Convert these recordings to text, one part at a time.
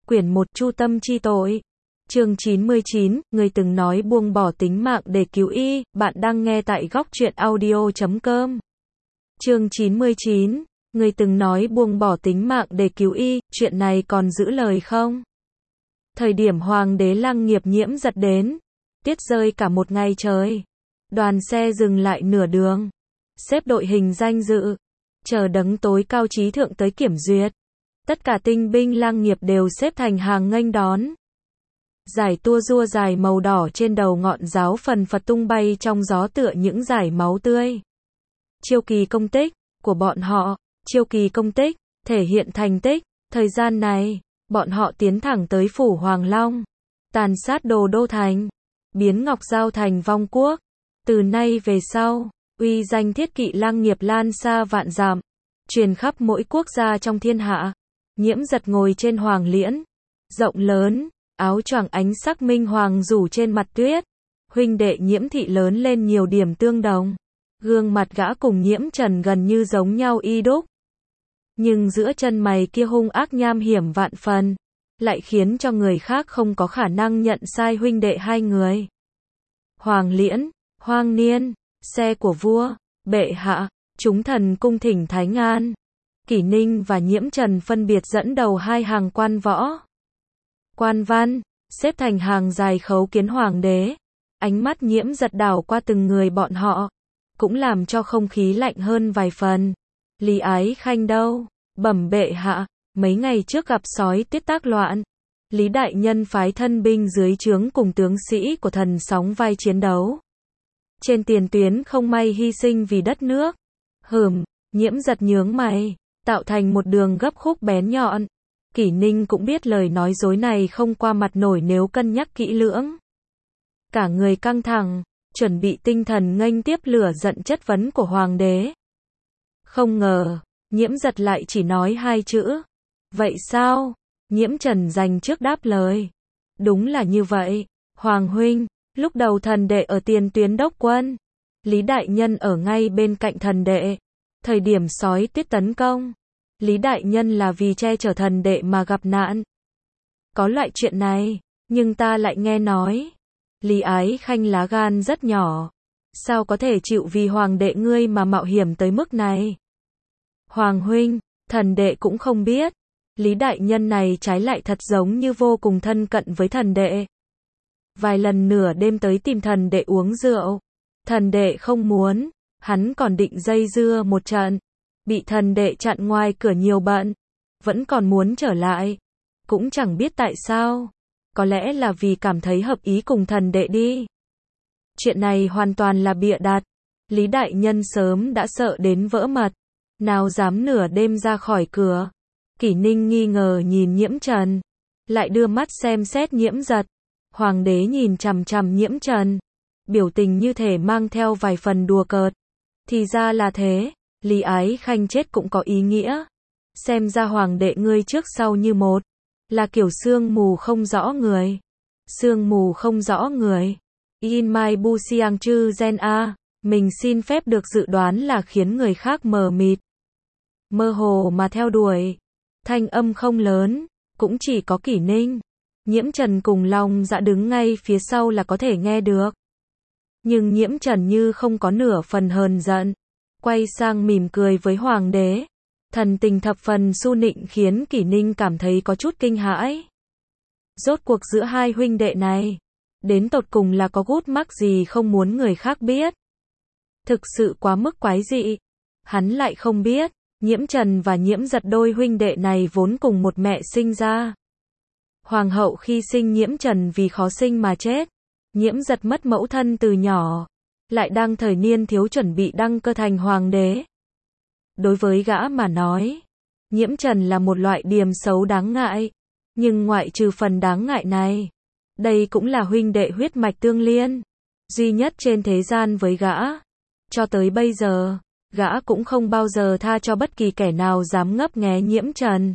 Quyển 1 Chu tâm chi tội. Chương 99, người từng nói buông bỏ tính mạng để cứu y, bạn đang nghe tại góc truyện audio.com. Chương 99, người từng nói buông bỏ tính mạng để cứu y, chuyện này còn giữ lời không? Thời điểm hoàng đế Lăng Nghiệp Nhiễm giật đến, tiết rơi cả một ngày trời. Đoàn xe dừng lại nửa đường, xếp đội hình danh dự, chờ đấng tối cao trí thượng tới kiểm duyệt. Tất cả tinh binh Lăng Nghiệp đều xếp thành hàng nghênh đón. Dải tua rua dài màu đỏ trên đầu ngọn giáo phần phật tung bay trong gió tựa những dải máu tươi. Chiêu kỳ công tích của bọn họ, chiêu kỳ công tích, thể hiện thành tích. Thời gian này, bọn họ tiến thẳng tới phủ Hoàng Long, tàn sát Đồ Đô Thành, biến Ngọc Giao thành vong quốc. Từ nay về sau, uy danh Thiết Kỵ Lăng Nghiệp lan xa vạn dặm, truyền khắp mỗi quốc gia trong thiên hạ. Nhiễm Giật ngồi trên hoàng liễn, rộng lớn, áo choàng ánh sắc minh hoàng rủ trên mặt tuyết. Huynh đệ Nhiễm Thị lớn lên nhiều điểm tương đồng. Gương mặt gã cùng Nhiễm Trần gần như giống nhau y đúc. Nhưng giữa chân mày kia hung ác nham hiểm vạn phần, lại khiến cho người khác không có khả năng nhận sai huynh đệ hai người. Hoàng liễn, hoang niên, xe của vua, bệ hạ, chúng thần cung thỉnh Thánh An. Kỷ Ninh và Nhiễm Trần phân biệt dẫn đầu hai hàng quan võ. Quan văn, xếp thành hàng dài khấu kiến hoàng đế. Ánh mắt Nhiễm Giật đảo qua từng người bọn họ, cũng làm cho không khí lạnh hơn vài phần. Lý Ái Khanh đâu? Bẩm bệ hạ, mấy ngày trước gặp sói tiết tác loạn. Lý đại nhân phái thân binh dưới trướng cùng tướng sĩ của thần sóng vai chiến đấu. Trên tiền tuyến không may hy sinh vì đất nước. Nhiễm Giật nhướng mày, tạo thành một đường gấp khúc bén nhọn. Kỷ Ninh cũng biết lời nói dối này không qua mặt nổi nếu cân nhắc kỹ lưỡng. Cả người căng thẳng, chuẩn bị tinh thần nghênh tiếp lửa giận chất vấn của hoàng đế. Không ngờ, Nhiễm Giật lại chỉ nói hai chữ. Vậy sao? Nhiễm Trần dành trước đáp lời. Đúng là như vậy, Hoàng huynh, lúc đầu thần đệ ở tiền tuyến đốc quân. Lý đại nhân ở ngay bên cạnh thần đệ. Thời điểm sói tiết tấn công, Lý đại nhân là vì che chở thần đệ mà gặp nạn. Có loại chuyện này, nhưng ta lại nghe nói, Lý Ái Khanh lá gan rất nhỏ, sao có thể chịu vì hoàng đệ ngươi mà mạo hiểm tới mức này? Hoàng huynh, thần đệ cũng không biết, Lý đại nhân này trái lại thật giống như vô cùng thân cận với thần đệ. Vài lần nửa đêm tới tìm thần đệ uống rượu, thần đệ không muốn, hắn còn định dây dưa một trận, bị thần đệ chặn ngoài cửa nhiều bận, vẫn còn muốn trở lại, cũng chẳng biết tại sao, có lẽ là vì cảm thấy hợp ý cùng thần đệ đi. Chuyện này hoàn toàn là bịa đặt, Lý đại nhân sớm đã sợ đến vỡ mật, nào dám nửa đêm ra khỏi cửa. Kỷ Ninh nghi ngờ nhìn Nhiễm Trần, lại đưa mắt xem xét Nhiễm Giật. Hoàng đế nhìn chằm chằm Nhiễm Trần, biểu tình như thể mang theo vài phần đùa cợt. Thì ra là thế, Lý Ái Khanh chết cũng có ý nghĩa. Xem ra hoàng đệ ngươi trước sau như một, là kiểu sương mù không rõ người. Sương mù không rõ người. In mai bu siang chư gen a, mình xin phép được dự đoán là khiến người khác mờ mịt, mơ hồ mà theo đuổi. Thanh âm không lớn, cũng chỉ có Kỷ Ninh, Nhiễm Trần cùng Long Dạ đứng ngay phía sau là có thể nghe được. Nhưng Nhiễm Trần như không có nửa phần hờn giận, quay sang mỉm cười với hoàng đế. Thần tình thập phần su nịnh khiến Kỷ Ninh cảm thấy có chút kinh hãi. Rốt cuộc giữa hai huynh đệ này, đến tột cùng là có gút mắc gì không muốn người khác biết. Thực sự quá mức quái dị. Hắn lại không biết, Nhiễm Trần và Nhiễm Giật đôi huynh đệ này vốn cùng một mẹ sinh ra. Hoàng hậu khi sinh Nhiễm Trần vì khó sinh mà chết. Nhiễm Giật mất mẫu thân từ nhỏ, lại đang thời niên thiếu chuẩn bị đăng cơ thành hoàng đế. Đối với gã mà nói, Nhiễm Trần là một loại điểm xấu đáng ngại, nhưng ngoại trừ phần đáng ngại này, đây cũng là huynh đệ huyết mạch tương liên, duy nhất trên thế gian với gã. Cho tới bây giờ, gã cũng không bao giờ tha cho bất kỳ kẻ nào dám ngấp nghé Nhiễm Trần.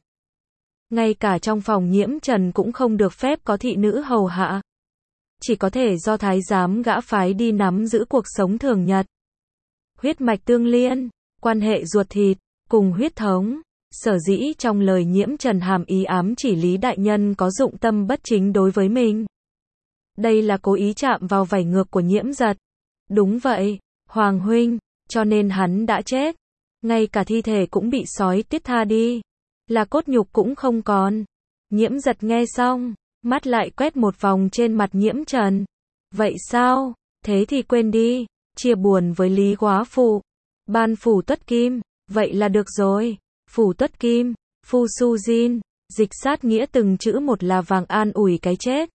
Ngay cả trong phòng Nhiễm Trần cũng không được phép có thị nữ hầu hạ. Chỉ có thể do thái giám gã phái đi nắm giữ cuộc sống thường nhật. Huyết mạch tương liên, quan hệ ruột thịt, cùng huyết thống, Sở dĩ trong lời Nhiễm Trần hàm ý ám chỉ Lý đại nhân có dụng tâm bất chính đối với mình. Đây là cố ý chạm vào vảy ngược của Nhiễm Giật. Đúng vậy, Hoàng huynh, cho nên hắn đã chết. Ngay cả thi thể cũng bị sói tiết tha đi. Là cốt nhục cũng không còn. Nhiễm Giật nghe xong, mắt lại quét một vòng trên mặt Nhiễm Trần. Vậy sao? Thế thì quên đi, chia buồn với Lý Quá Phụ. Ban phủ tuất kim, vậy là được rồi. Phủ tuất kim, Phu Su Jin, dịch sát nghĩa từng chữ một là vàng an ủi cái chết.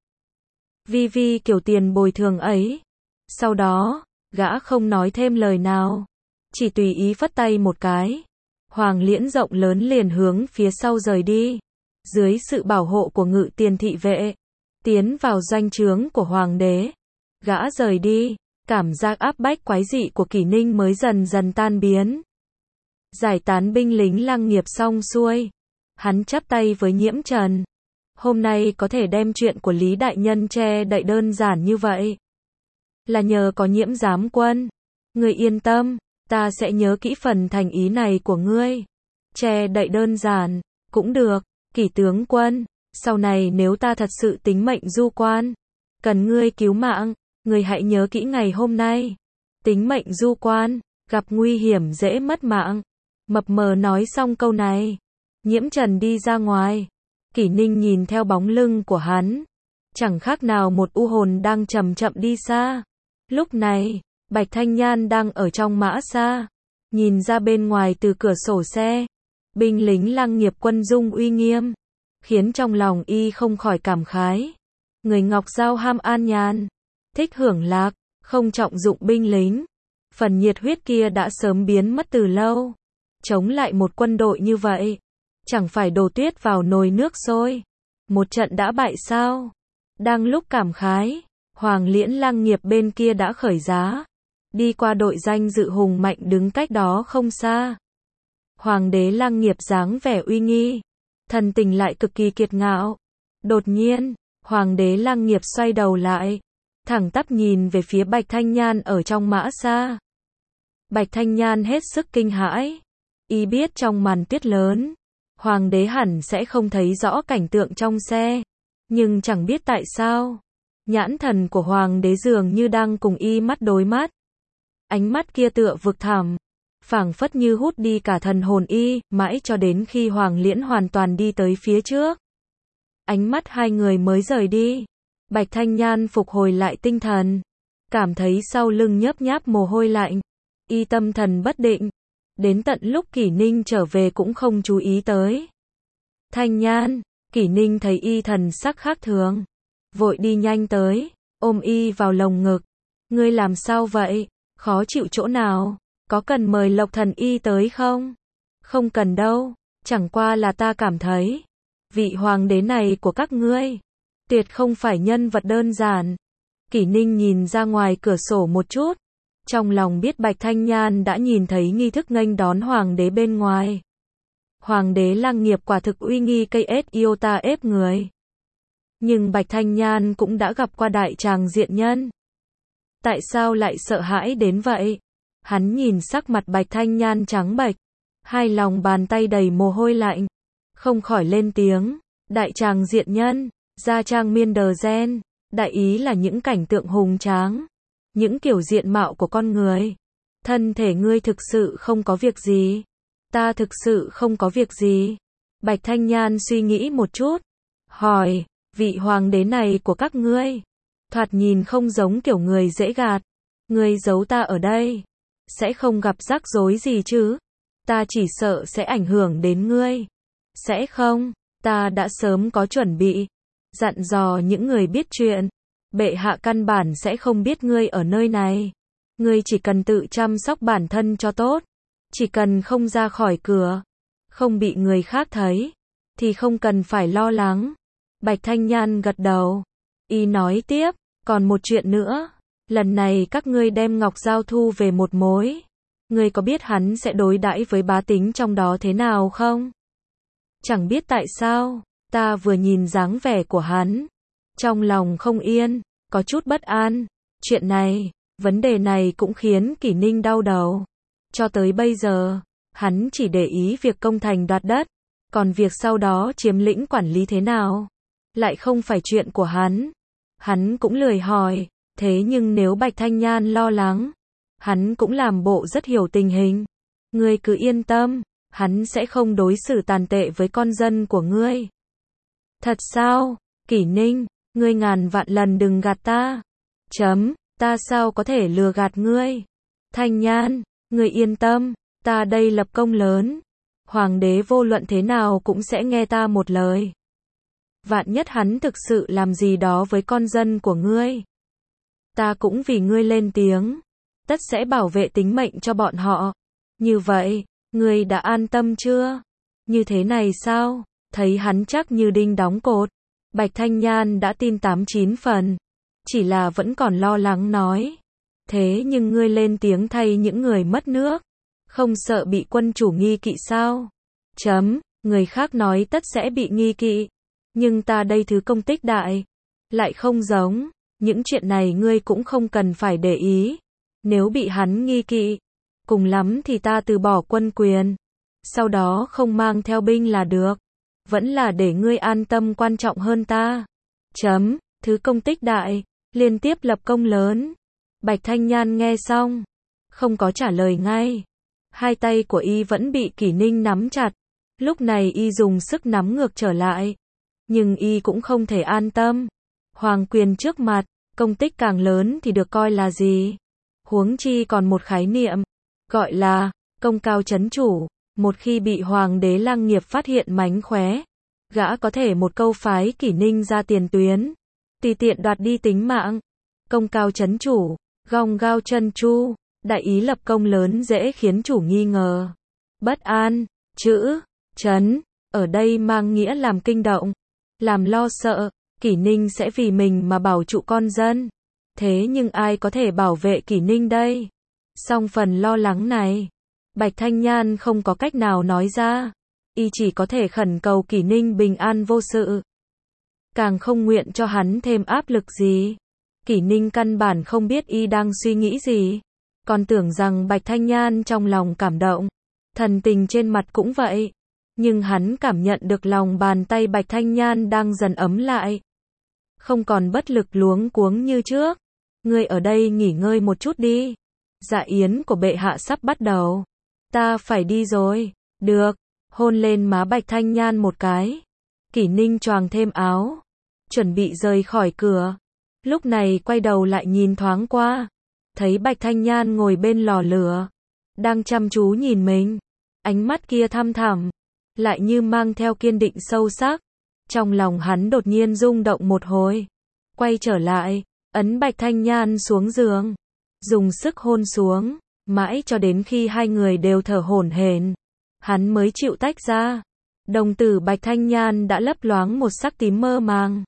Vi kiểu tiền bồi thường ấy. Sau đó, gã không nói thêm lời nào. Chỉ tùy ý phất tay một cái. Hoàng liễn rộng lớn liền hướng phía sau rời đi. Dưới sự bảo hộ của ngự tiền thị vệ. Tiến vào doanh trướng của hoàng đế. Gã rời đi. Cảm giác áp bách quái dị của Kỷ Ninh mới dần dần tan biến. Giải tán binh lính Lăng Nghiệp xong xuôi. Hắn chắp tay với Nhiễm Trần. Hôm nay có thể đem chuyện của Lý đại nhân che đậy đơn giản như vậy. Là nhờ có Nhiễm giám quân. Ngươi yên tâm, ta sẽ nhớ kỹ phần thành ý này của ngươi. Che đậy đơn giản, cũng được, Kỷ tướng quân. Sau này nếu ta thật sự tính mệnh du quan, cần ngươi cứu mạng, ngươi hãy nhớ kỹ ngày hôm nay. Tính mệnh du quan, gặp nguy hiểm dễ mất mạng. Mập mờ nói xong câu này. Nhiễm Trần đi ra ngoài. Kỷ Ninh nhìn theo bóng lưng của hắn. Chẳng khác nào một u hồn đang chậm chậm đi xa. Lúc này, Bạch Thanh Nhan đang ở trong mã xa. Nhìn ra bên ngoài từ cửa sổ xe. Binh lính Lăng Nghiệp quân dung uy nghiêm. Khiến trong lòng y không khỏi cảm khái. Người Ngọc Giao ham an nhàn. Thích hưởng lạc, không trọng dụng binh lính. Phần nhiệt huyết kia đã sớm biến mất từ lâu. Chống lại một quân đội như vậy. Chẳng phải đổ tuyết vào nồi nước sôi. Một trận đã bại sao? Đang lúc cảm khái, Hoàng liễn Lăng Nghiệp bên kia đã khởi giá. Đi qua đội danh dự hùng mạnh đứng cách đó không xa. Hoàng đế Lăng Nghiệp dáng vẻ uy nghi. Thần tình lại cực kỳ kiệt ngạo. Đột nhiên, Hoàng đế Lăng Nghiệp xoay đầu lại. Thẳng tắp nhìn về phía Bạch Thanh Nhan ở trong mã xa. Bạch Thanh Nhan hết sức kinh hãi. Y biết trong màn tuyết lớn, Hoàng đế hẳn sẽ không thấy rõ cảnh tượng trong xe. Nhưng chẳng biết tại sao, nhãn thần của Hoàng đế dường như đang cùng y mắt đối mắt. Ánh mắt kia tựa vực thẳm, phảng phất như hút đi cả thần hồn y, mãi cho đến khi Hoàng liễn hoàn toàn đi tới phía trước. Ánh mắt hai người mới rời đi. Bạch Thanh Nhan phục hồi lại tinh thần. Cảm thấy sau lưng nhấp nháp mồ hôi lạnh. Y tâm thần bất định. Đến tận lúc Kỷ Ninh trở về cũng không chú ý tới. Thanh Nhan, Kỷ Ninh thấy y thần sắc khác thường. Vội đi nhanh tới, ôm y vào lồng ngực. Ngươi làm sao vậy? Khó chịu chỗ nào? Có cần mời Lộc Thần y tới không? Không cần đâu, chẳng qua là ta cảm thấy. Vị hoàng đế này của các ngươi, tuyệt không phải nhân vật đơn giản. Kỷ Ninh nhìn ra ngoài cửa sổ một chút. Trong lòng biết Bạch Thanh Nhan đã nhìn thấy nghi thức nghênh đón hoàng đế bên ngoài. Hoàng đế Lăng Nghiệp quả thực uy nghi cây ết iota ép người. Nhưng Bạch Thanh Nhan cũng đã gặp qua đại tràng diện nhân. Tại sao lại sợ hãi đến vậy? Hắn nhìn sắc mặt Bạch Thanh Nhan trắng bệch, hai lòng bàn tay đầy mồ hôi lạnh, không khỏi lên tiếng. Đại tràng diện nhân, gia trang miên đờ gen, đại ý là những cảnh tượng hùng tráng. Những kiểu diện mạo của con người. Thân thể ngươi thực sự không có việc gì. Ta thực sự không có việc gì. Bạch Thanh Nhan suy nghĩ một chút. Hỏi, vị hoàng đế này của các ngươi. Thoạt nhìn không giống kiểu người dễ gạt. Ngươi giấu ta ở đây. Sẽ không gặp rắc rối gì chứ. Ta chỉ sợ sẽ ảnh hưởng đến ngươi. Sẽ không, ta đã sớm có chuẩn bị. Dặn dò những người biết chuyện. Bệ hạ căn bản sẽ không biết ngươi ở nơi này. Ngươi chỉ cần tự chăm sóc bản thân cho tốt. Chỉ cần không ra khỏi cửa, không bị người khác thấy, thì không cần phải lo lắng. Bạch Thanh Nhan gật đầu. Y nói tiếp, còn một chuyện nữa. Lần này các ngươi đem Ngọc Giao thu về một mối. Ngươi có biết hắn sẽ đối đãi với bá tính trong đó thế nào không? Chẳng biết tại sao, ta vừa nhìn dáng vẻ của hắn. Trong lòng không yên, có chút bất an. Chuyện này, vấn đề này cũng khiến Kỷ Ninh đau đầu. Cho tới bây giờ, Hắn chỉ để ý việc công thành đoạt đất, còn việc sau đó chiếm lĩnh quản lý thế nào, lại không phải chuyện của hắn. Hắn cũng lười hỏi, thế nhưng nếu Bạch Thanh Nhan lo lắng, hắn cũng làm bộ rất hiểu tình hình. Ngươi cứ yên tâm, hắn sẽ không đối xử tàn tệ với con dân của ngươi. Thật sao? Kỷ Ninh, ngươi ngàn vạn lần đừng gạt ta. Ta sao có thể lừa gạt ngươi? Thanh Nhan, ngươi yên tâm, ta đây lập công lớn. Hoàng đế vô luận thế nào cũng sẽ nghe ta một lời. Vạn nhất hắn thực sự làm gì đó với con dân của ngươi, ta cũng vì ngươi lên tiếng, tất sẽ bảo vệ tính mệnh cho bọn họ. Như vậy, ngươi đã an tâm chưa? Như thế này sao? Thấy hắn chắc như đinh đóng cột, Bạch Thanh Nhan đã tin 89 phần, chỉ là vẫn còn lo lắng nói. Thế nhưng ngươi lên tiếng thay những người mất nước, không sợ bị quân chủ nghi kỵ sao? Người khác nói tất sẽ bị nghi kỵ, nhưng ta đây thứ công tích đại, lại không giống, những chuyện này ngươi cũng không cần phải để ý. Nếu bị hắn nghi kỵ, cùng lắm thì ta từ bỏ quân quyền, sau đó không mang theo binh là được. Vẫn là để ngươi an tâm quan trọng hơn ta. Thứ công tích đại, liên tiếp lập công lớn. Bạch Thanh Nhan nghe xong, không có trả lời ngay. Hai tay của y vẫn bị Kỷ Ninh nắm chặt. Lúc này y dùng sức nắm ngược trở lại. Nhưng y cũng không thể an tâm. Hoàng quyền trước mặt, công tích càng lớn thì được coi là gì? Huống chi còn một khái niệm, gọi là công cao chấn chủ. Một khi bị Hoàng đế Lăng Nghiệp phát hiện mánh khóe, gã có thể một câu phái Kỷ Ninh ra tiền tuyến, tùy tiện đoạt đi tính mạng. Công cao chấn chủ, gong gao chân chu, đại ý lập công lớn dễ khiến chủ nghi ngờ. Bất an, chữ chấn, ở đây mang nghĩa làm kinh động, làm lo sợ. Kỷ Ninh sẽ vì mình mà bảo trụ con dân. Thế nhưng ai có thể bảo vệ Kỷ Ninh đây? Song phần lo lắng này, Bạch Thanh Nhan không có cách nào nói ra. Y chỉ có thể khẩn cầu Kỷ Ninh bình an vô sự. Càng không nguyện cho hắn thêm áp lực gì. Kỷ Ninh căn bản không biết y đang suy nghĩ gì. Còn tưởng rằng Bạch Thanh Nhan trong lòng cảm động. Thần tình trên mặt cũng vậy. Nhưng hắn cảm nhận được lòng bàn tay Bạch Thanh Nhan đang dần ấm lại. Không còn bất lực luống cuống như trước. Ngươi ở đây nghỉ ngơi một chút đi. Dạ yến của bệ hạ sắp bắt đầu. Ta phải đi rồi. Được. Hôn lên má Bạch Thanh Nhan một cái. Kỷ Ninh choàng thêm áo, chuẩn bị rời khỏi cửa. Lúc này quay đầu lại nhìn thoáng qua, thấy Bạch Thanh Nhan ngồi bên lò lửa, đang chăm chú nhìn mình. Ánh mắt kia thăm thẳm, lại như mang theo kiên định sâu sắc. Trong lòng hắn đột nhiên rung động một hồi. Quay trở lại, ấn Bạch Thanh Nhan xuống giường, dùng sức hôn xuống, mãi cho đến khi hai người đều thở hổn hển, hắn mới chịu tách ra. Đồng tử Bạch Thanh Nhan đã lấp loáng một sắc tím mơ màng,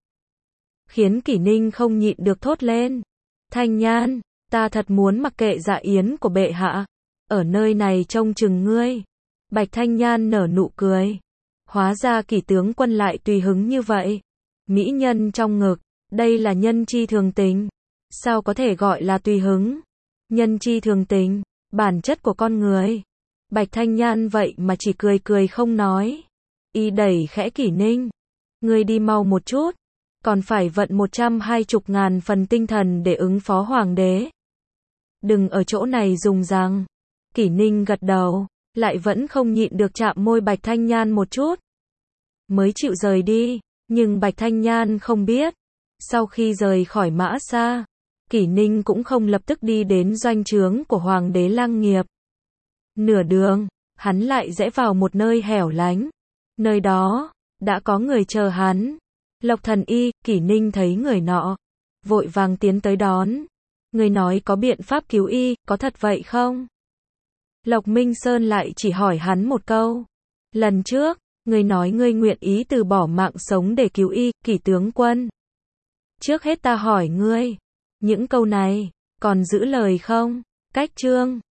khiến Kỷ Ninh không nhịn được thốt lên. Thanh Nhan, ta thật muốn mặc kệ dạ yến của bệ hạ, ở nơi này trông chừng ngươi. Bạch Thanh Nhan nở nụ cười. Hóa ra Kỷ tướng quân lại tùy hứng như vậy. Mỹ nhân trong ngực, đây là nhân chi thường tình. Sao có thể gọi là tùy hứng? Nhân chi thường tình, bản chất của con người. Bạch Thanh Nhan vậy mà chỉ cười cười không nói. Y đẩy khẽ Kỷ Ninh. Ngươi đi mau một chút. Còn phải vận 120.000 phần tinh thần để ứng phó hoàng đế. Đừng ở chỗ này dùng rằng. Kỷ Ninh gật đầu, lại vẫn không nhịn được chạm môi Bạch Thanh Nhan một chút. Mới chịu rời đi, nhưng Bạch Thanh Nhan không biết. Sau khi rời khỏi Mã Sa, Kỷ Ninh cũng không lập tức đi đến doanh trướng của Hoàng đế Lăng Nghiệp. Nửa đường, hắn lại rẽ vào một nơi hẻo lánh. Nơi đó, đã có người chờ hắn. Lộc Thần Y, Kỷ Ninh thấy người nọ, vội vàng tiến tới đón. Người nói có biện pháp cứu y, có thật vậy không? Lộc Minh Sơn lại chỉ hỏi hắn một câu. Lần trước, người nói ngươi nguyện ý từ bỏ mạng sống để cứu y, Kỷ tướng quân. Trước hết ta hỏi ngươi, những câu này, còn giữ lời không? Cách chương